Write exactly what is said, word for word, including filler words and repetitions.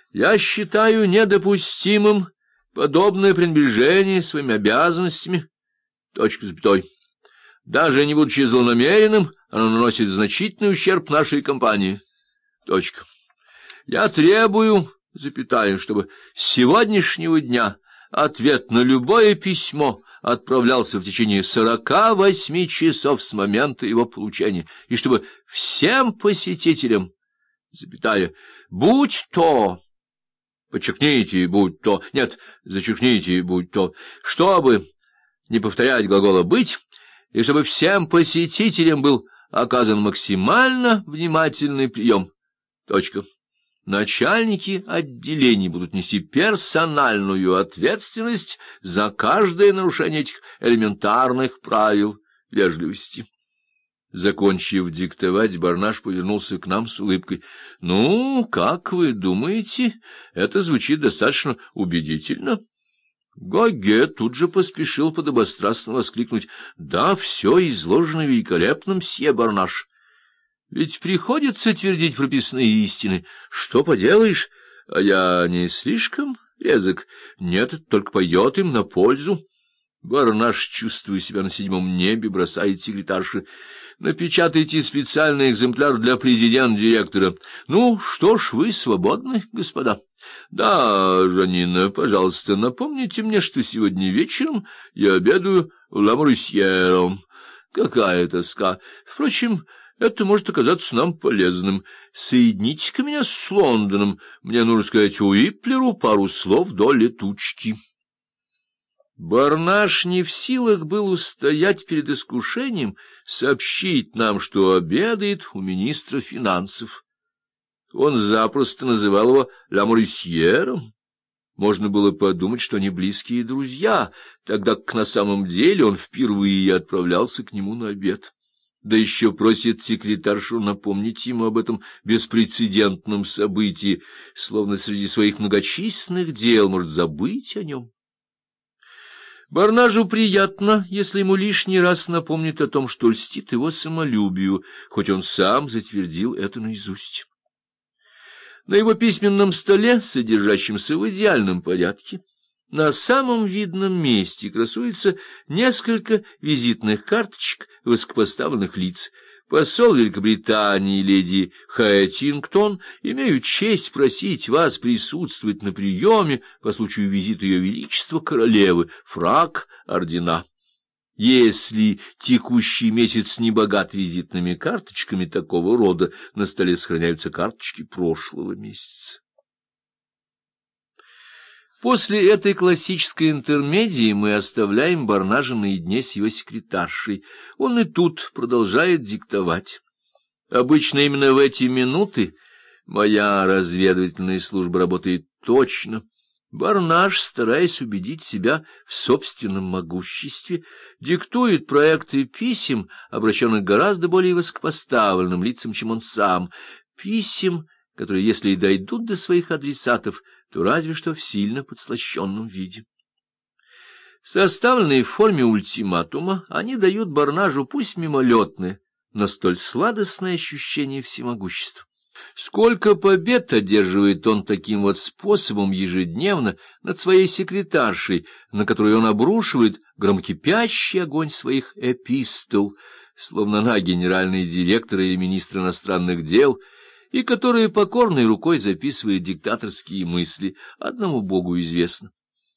Я считаю недопустимым подобное пренебрежение своими обязанностями. Точка с запятой. Даже не будучи злонамеренным, оно наносит значительный ущерб нашей компании. Точка. Я требую, запятая, чтобы с сегодняшнего дня ответ на любое письмо отправлялся в течение сорока восьми часов с момента его получения, и чтобы всем посетителям, запятая, будь то, подчеркните, будь то, нет, зачеркните, будь то, чтобы не повторять глагола «быть», и чтобы всем посетителям был оказан максимально внимательный прием. Точка. Начальники отделений будут нести персональную ответственность за каждое нарушение этих элементарных правил вежливости. Закончив диктовать, Барнаш повернулся к нам с улыбкой. — Ну, как вы думаете, это звучит достаточно убедительно? Гоге тут же поспешил подобострастно воскликнуть: — Да, все изложено великолепно, мсье Барнаш. Ведь приходится твердить прописные истины. Что поделаешь, а я не слишком резок. Нет, это только пойдет им на пользу. Барнаш, чувствуя себя на седьмом небе, бросает секретарше: напечатайте специальный экземпляр для президента-директора. Ну, что ж, вы свободны, господа. Да, Жанина, пожалуйста, напомните мне, что сегодня вечером я обедаю в Ла Морусьеро. Какая тоска! Впрочем, это может оказаться нам полезным. Соедините-ка меня с Лондоном. Мне нужно сказать Уиплеру пару слов до летучки. Барнаш не в силах был устоять перед искушением сообщить нам, что обедает у министра финансов. Он запросто называл его Ла Морусьером. Можно было подумать, что они близкие друзья, тогда как на самом деле он впервые отправлялся к нему на обед. Да еще просит секретаршу напомнить ему об этом беспрецедентном событии, словно среди своих многочисленных дел может забыть о нем. Барнажу приятно, если ему лишний раз напомнит о том, что льстит его самолюбию, хоть он сам затвердил это наизусть. На его письменном столе, содержащемся в идеальном порядке, на самом видном месте красуется несколько визитных карточек высокопоставленных лиц. Посол Великобритании леди Хаттингтон имею честь просить вас присутствовать на приеме по случаю визита Ее Величества Королевы, фрак, ордена. Если текущий месяц не богат визитными карточками такого рода, на столе сохраняются карточки прошлого месяца. После этой классической интермедии мы оставляем Барнажа наедине с его секретаршей. Он и тут продолжает диктовать. Обычно именно в эти минуты моя разведывательная служба работает точно. Барнаж, стараясь убедить себя в собственном могуществе, диктует проекты писем, обращенных гораздо более высокопоставленным лицам, чем он сам, писем, которые, если и дойдут до своих адресатов, то разве что в сильно подслащенном виде. Составленные в форме ультиматума, они дают Барнажу пусть мимолетное, но столь сладостное ощущение всемогущества. Сколько побед одерживает он таким вот способом ежедневно над своей секретаршей, на которую он обрушивает громкипящий огонь своих эпистол, словно она генеральный директор или министр иностранных дел, и которая покорной рукой записывает диктаторские мысли, одному Богу известно.